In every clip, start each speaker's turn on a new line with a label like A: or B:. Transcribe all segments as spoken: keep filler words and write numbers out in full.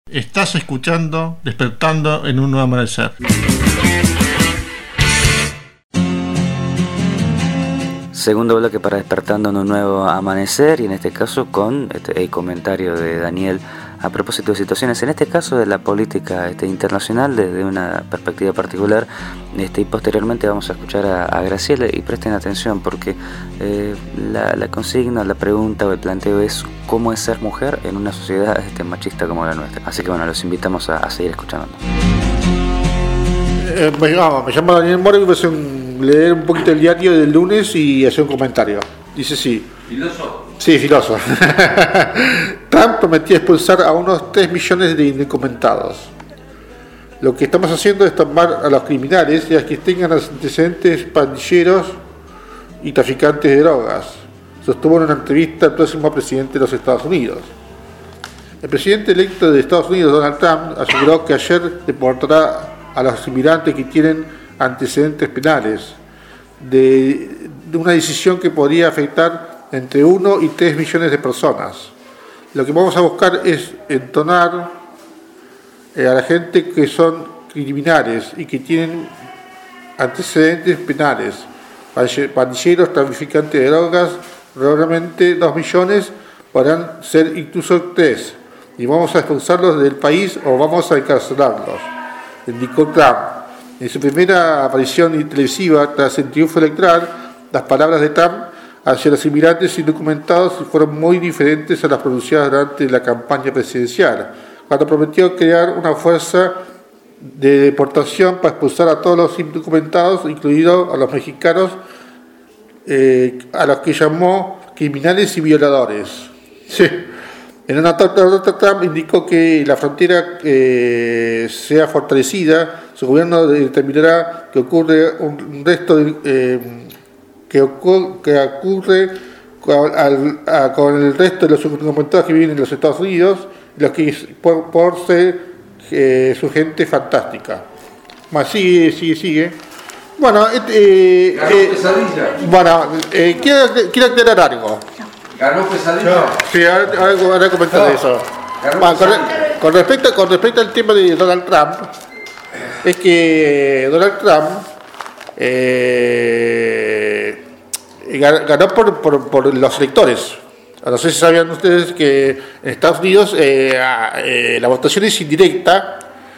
A: Estás escuchando Despertando en un Nuevo Amanecer.
B: Segundo bloque para Despertando en un Nuevo Amanecer, y en este caso con este, el comentario de Daniel a propósito de situaciones, en este caso de la política este, internacional desde una perspectiva particular, este, y posteriormente vamos a escuchar a, a Graciela, y presten atención porque eh, la, la consigna, la pregunta o el planteo es cómo es ser mujer en una sociedad este, machista como la nuestra. Así que bueno, los invitamos a, a seguir escuchando.
C: Eh, me, no, me llamo Daniel Moro y voy a hacer un, leer un poquito el diario del lunes y hacer un comentario. Dice así.
D: ¿Filósofo?
C: Sí, filósofo. Trump prometía expulsar a unos tres millones de indocumentados. Lo que estamos haciendo es tomar a los criminales y a quienes tengan antecedentes pandilleros y traficantes de drogas, sostuvo en una entrevista al próximo presidente de los Estados Unidos. El presidente electo de Estados Unidos, Donald Trump, aseguró que ayer deportará a los inmigrantes que tienen antecedentes penales, de, de una decisión que podría afectar entre uno y tres millones de personas. Lo que vamos a buscar es entonar eh, a la gente que son criminales y que tienen antecedentes penales, pandilleros, traficantes de drogas, probablemente dos millones, podrán ser incluso tres, y vamos a expulsarlos del país o vamos a encarcelarlos, indicó Trump. En su primera aparición televisiva tras el triunfo electoral, las palabras de Trump hacia los inmigrantes indocumentados fueron muy diferentes a las pronunciadas durante la campaña presidencial, cuando prometió crear una fuerza de deportación para expulsar a todos los indocumentados, incluidos a los mexicanos, eh, a los que llamó criminales y violadores. Sí. En una nota, Trump indicó que la frontera eh, sea fortalecida, su gobierno determinará que ocurre un resto de... Eh, que ocurre, que ocurre con, al, a, con el resto de los indocumentados que viven en los Estados Unidos, los que por, por ser eh, su gente fantástica. Más sigue, sigue, sigue. Bueno, eh,
D: ganó
C: eh,
D: pesadilla.
C: Bueno, eh, quiero, quiero aclarar algo.
D: Ganó pesadilla.
C: Sí, ahora, ahora, ahora comentar no. eso. Bueno, con, con respecto con respecto al tema de Donald Trump, es que Donald Trump Eh, ganó por, por, por los electores. No sé si sabían ustedes que en Estados Unidos eh, eh, la votación es indirecta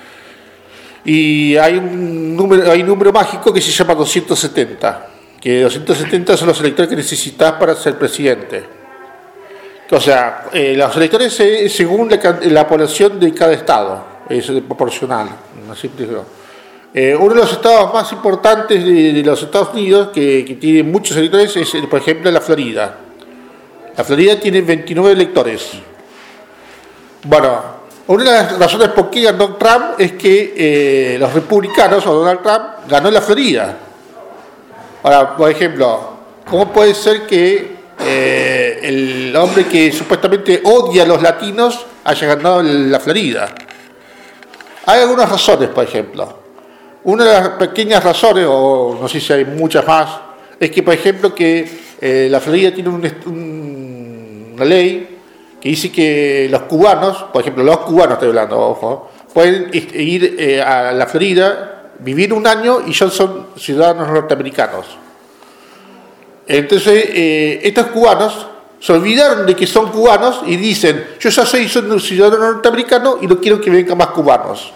C: y hay un número hay un número mágico que se llama doscientos setenta, que doscientos setenta son los electores que necesitas para ser presidente. O sea, eh, los electores eh, según la, la población de cada estado, es proporcional, así te digo. Eh, uno de los estados más importantes de, de los Estados Unidos, que, que tiene muchos electores, es, por ejemplo, la Florida. La Florida tiene veintinueve electores. Bueno, una de las razones por qué ganó Trump es que eh, los republicanos, o Donald Trump, ganó la Florida. Ahora, por ejemplo, ¿cómo puede ser que eh, el hombre que supuestamente odia a los latinos haya ganado la Florida? Hay algunas razones, por ejemplo. Una de las pequeñas razones, o no sé si hay muchas más, es que, por ejemplo, que eh, la Florida tiene un, un, una ley que dice que los cubanos, por ejemplo, los cubanos, estoy hablando, ojo, pueden ir eh, a la Florida, vivir un año y ya son ciudadanos norteamericanos. Entonces, eh, estos cubanos se olvidaron de que son cubanos y dicen, yo ya soy un ciudadano norteamericano y no quiero que vengan más cubanos.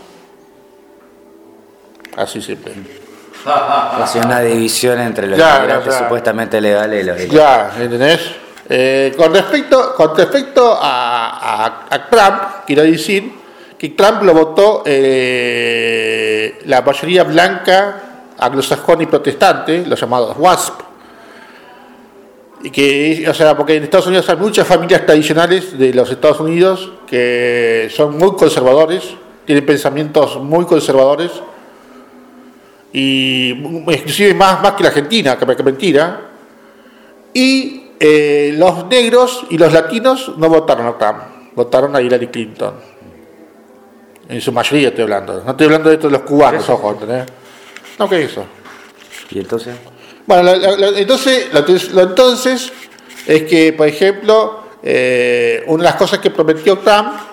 C: Así siempre.
B: Hace una división entre los
C: ya,
B: inmigrantes
C: ya.
B: supuestamente legales y los ilegales.
C: Ya, ¿entendés? Eh, con respecto, con respecto a, a, a Trump, quiero decir que Trump lo votó eh, la mayoría blanca, anglosajona y protestante, los llamados WASP. Y que, o sea, porque en Estados Unidos hay muchas familias tradicionales de los Estados Unidos que son muy conservadores, tienen pensamientos muy conservadores. Y inclusive más, más que la Argentina, que, que mentira. Y eh, los negros y los latinos no votaron a Trump, votaron a Hillary Clinton. En su mayoría estoy hablando. No estoy hablando de estos los cubanos, ojo, ¿entendés? No, ¿qué es eso?
B: ¿Y entonces?
C: Bueno, la, la, la, entonces, la, lo entonces es que, por ejemplo, eh, una de las cosas que prometió Trump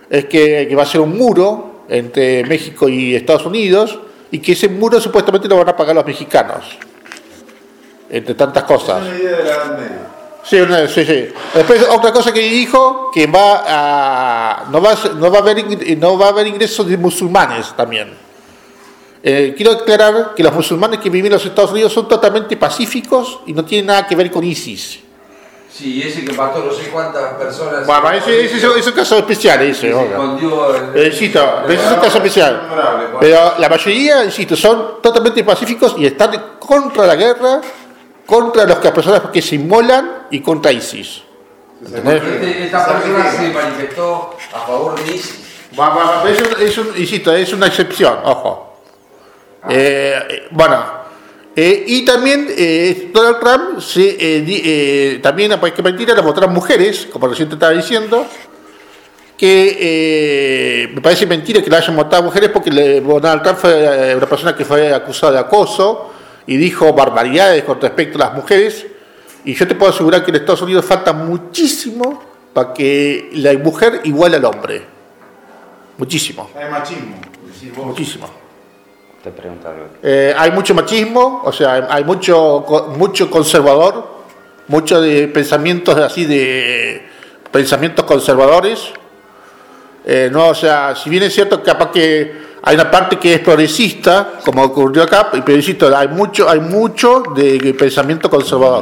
C: es que, que va a ser un muro entre México y Estados Unidos y que ese muro supuestamente lo van a pagar los mexicanos, entre tantas cosas.
E: Es una idea de la Edad Media.
C: Sí, una, sí, sí. Después otra cosa que dijo, que va a no va a, no va a haber no va a haber ingresos de musulmanes también. Eh, quiero aclarar que los musulmanes que viven en los Estados Unidos son totalmente pacíficos y no tienen nada que ver con ISIS.
D: Sí, ese que mató no sé cuántas personas.
C: Bueno, ese, ese, ese es un caso especial, ese.
D: Se escondió el-
C: Eh, insisto, ese es un caso especial.
E: Memorable,
C: Pero la mayoría, insisto, son totalmente pacíficos y están contra la guerra, contra las personas que se inmolan y contra ISIS. ¿Entendés?
D: Este- esta persona se manifestó a favor de ISIS.
C: Va, va, va, es un- es un- insisto, es una excepción, ojo. Eh, eh, bueno, eh, y también eh, Donald Trump se, eh, di- eh, también, pues que mentira, lo votaron mujeres, como recién te estaba diciendo, que eh, me parece mentira que la hayan votado mujeres porque le- Donald Trump fue eh, una persona que fue acusada de acoso y dijo barbaridades con respecto a las mujeres, y yo te puedo asegurar que en Estados Unidos falta muchísimo para que la mujer iguale al hombre. Muchísimo.
E: Hay machismo, decís vos.
C: Muchísimo.
B: Te pregunto algo.
C: Eh, hay mucho machismo, o sea, hay, hay mucho co- mucho conservador, mucho de pensamientos así de pensamientos conservadores. Eh, no, o sea, si bien es cierto que capaz que hay una parte que es progresista, como ocurrió acá, pero insisto, hay mucho, hay mucho de pensamiento conservador.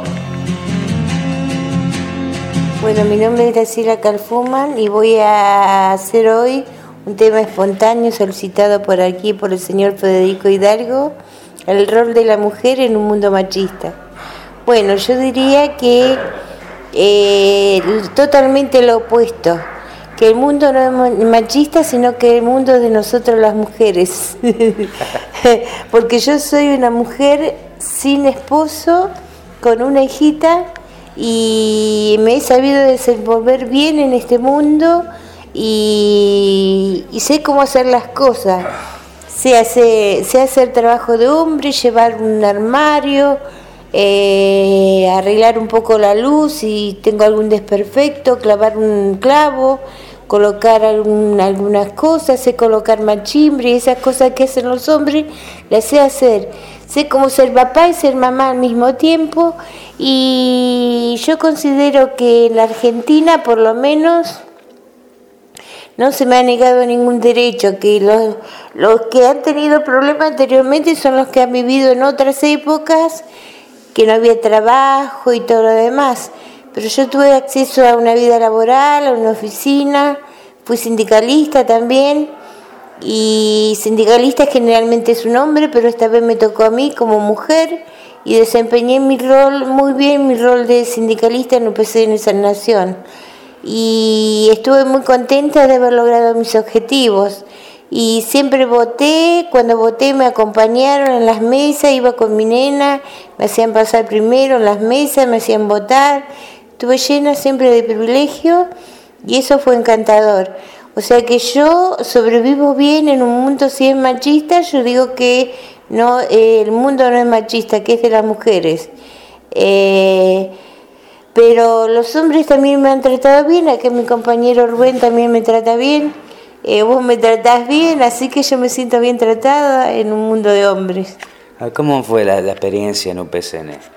F: Bueno, mi nombre es Graciela Calfuman y voy a hacer hoy un tema espontáneo solicitado por aquí por el señor Federico Hidalgo, el rol de la mujer en un mundo machista. Bueno, yo diría que eh, totalmente lo opuesto, que el mundo no es mo- machista, sino que el mundo es de nosotros las mujeres. Porque yo soy una mujer sin esposo, con una hijita, y me he sabido desenvolver bien en este mundo y, y sé cómo hacer las cosas. Sé hacer, sé hacer trabajo de hombre, llevar un armario, eh, arreglar un poco la luz si tengo algún desperfecto, clavar un clavo, colocar algún- algunas cosas, sé colocar machimbre y esas cosas que hacen los hombres, las sé hacer. Sé cómo ser papá y ser mamá al mismo tiempo, y yo considero que en la Argentina por lo menos no se me ha negado ningún derecho, que los, los que han tenido problemas anteriormente son los que han vivido en otras épocas, que no había trabajo y todo lo demás. Pero yo tuve acceso a una vida laboral, a una oficina, fui sindicalista también, y sindicalista generalmente es un hombre, pero esta vez me tocó a mí como mujer, y desempeñé mi rol muy bien, mi rol de sindicalista en U P C N San Nación. Y estuve muy contenta de haber logrado mis objetivos. Y siempre voté, cuando voté me acompañaron en las mesas, iba con mi nena, me hacían pasar primero en las mesas, me hacían votar. Estuve llena siempre de privilegio y eso fue encantador. O sea que yo sobrevivo bien en un mundo si es machista. Yo digo que no, eh, el mundo no es machista, que es de las mujeres. Eh, pero los hombres también me han tratado bien, acá mi compañero Rubén también me trata bien, eh, vos me tratás bien, así que yo me siento bien tratada en un mundo de hombres.
B: Ah, ¿cómo fue la, la experiencia en U P C N?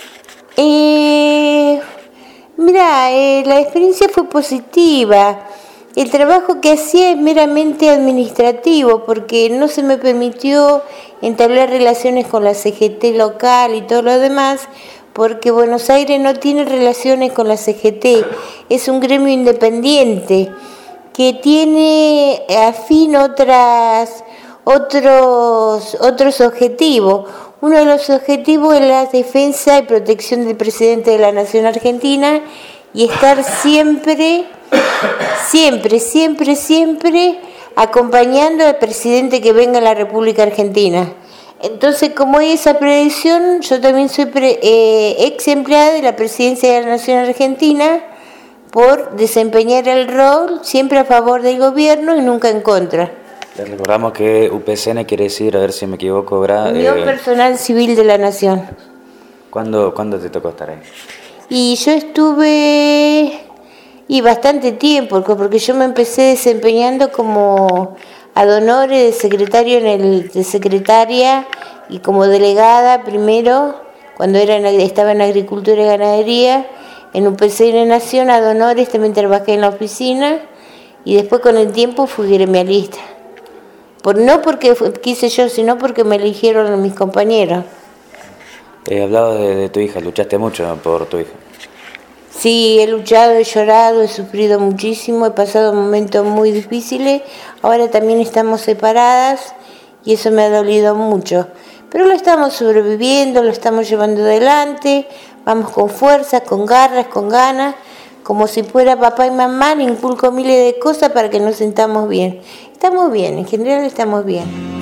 F: Eh, mira, eh, la experiencia fue positiva. El trabajo que hacía es meramente administrativo, porque no se me permitió entablar relaciones con la C G T local y todo lo demás, porque Buenos Aires no tiene relaciones con la C G T, es un gremio independiente que tiene afín otras, otros, otros objetivos. Uno de los objetivos es la defensa y protección del presidente de la Nación Argentina y estar siempre, siempre, siempre, siempre acompañando al presidente que venga a la República Argentina. Entonces, como hay esa predicción, yo también soy pre, eh, ex empleada de la Presidencia de la Nación Argentina por desempeñar el rol siempre a favor del gobierno y nunca en contra.
B: Les recordamos que U P C N quiere decir, a ver si me equivoco, ¿verdad?
F: Unión
B: Eh,
F: Personal Civil de la Nación.
B: ¿cuándo, ¿Cuándo te tocó estar ahí?
F: Y yo estuve Y bastante tiempo, porque yo me empecé desempeñando como ad honores de secretario en el, de secretaria y como delegada primero, cuando era en, estaba en Agricultura y Ganadería, en un P C N Nación, ad honores, también trabajé en la oficina y después con el tiempo fui gremialista. Por, no porque quise yo, sino porque me eligieron mis compañeros.
B: He hablado de, de tu hija, luchaste mucho por tu hija.
F: Sí, he luchado, he llorado, he sufrido muchísimo, he pasado momentos muy difíciles. Ahora también estamos separadas y eso me ha dolido mucho. Pero lo estamos sobreviviendo, lo estamos llevando adelante, vamos con fuerza, con garras, con ganas. Como si fuera papá y mamá, le inculco miles de cosas para que nos sintamos bien. Estamos bien, en general estamos bien.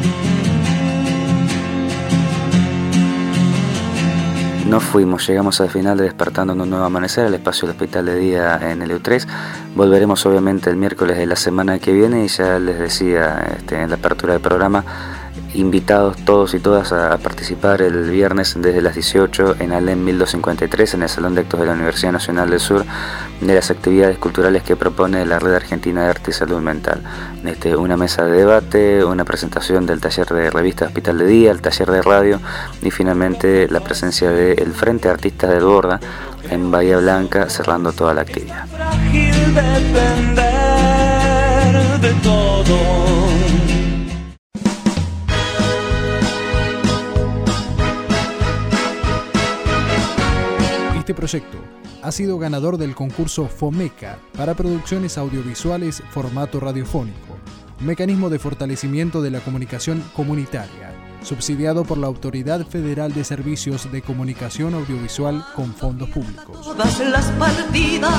B: Nos fuimos, llegamos al final de Despertando en un Nuevo Amanecer, el espacio del Hospital de Día en el E U tres. Volveremos obviamente el miércoles de la semana que viene y ya les decía este, en la apertura del programa, invitados todos y todas a participar el viernes desde las dieciocho en Alem mil doscientos cincuenta y tres en el Salón de Actos de la Universidad Nacional del Sur de las actividades culturales que propone la Red Argentina de Arte y Salud Mental. Este, una mesa de debate, una presentación del taller de revista Hospital de Día, el taller de radio y finalmente la presencia del Frente Artistas del Borda en Bahía Blanca cerrando toda la actividad.
G: Frágil depender de todo.
H: Este proyecto ha sido ganador del concurso FOMECA para producciones audiovisuales formato radiofónico, un mecanismo de fortalecimiento de la comunicación comunitaria, subsidiado por la Autoridad Federal de Servicios de Comunicación Audiovisual con fondos públicos.
G: Todas las partidas,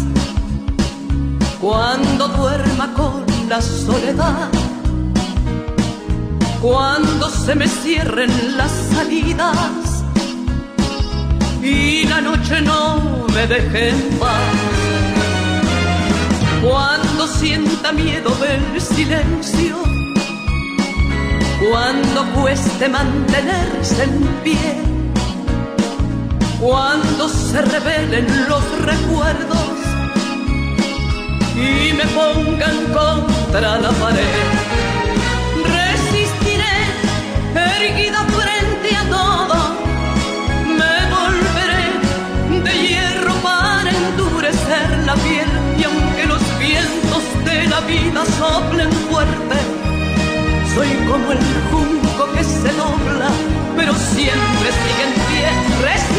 G: cuando duerma con la soledad, cuando se me cierren las salidas y la noche no me deje en paz, cuando sienta miedo del silencio, cuando cueste mantenerse en pie, cuando se revelen los recuerdos y me pongan contra la pared, resistiré erguida frente a todo. La piel y aunque los vientos de la vida soplen fuerte, soy como el junco que se dobla, pero siempre sigue en pie.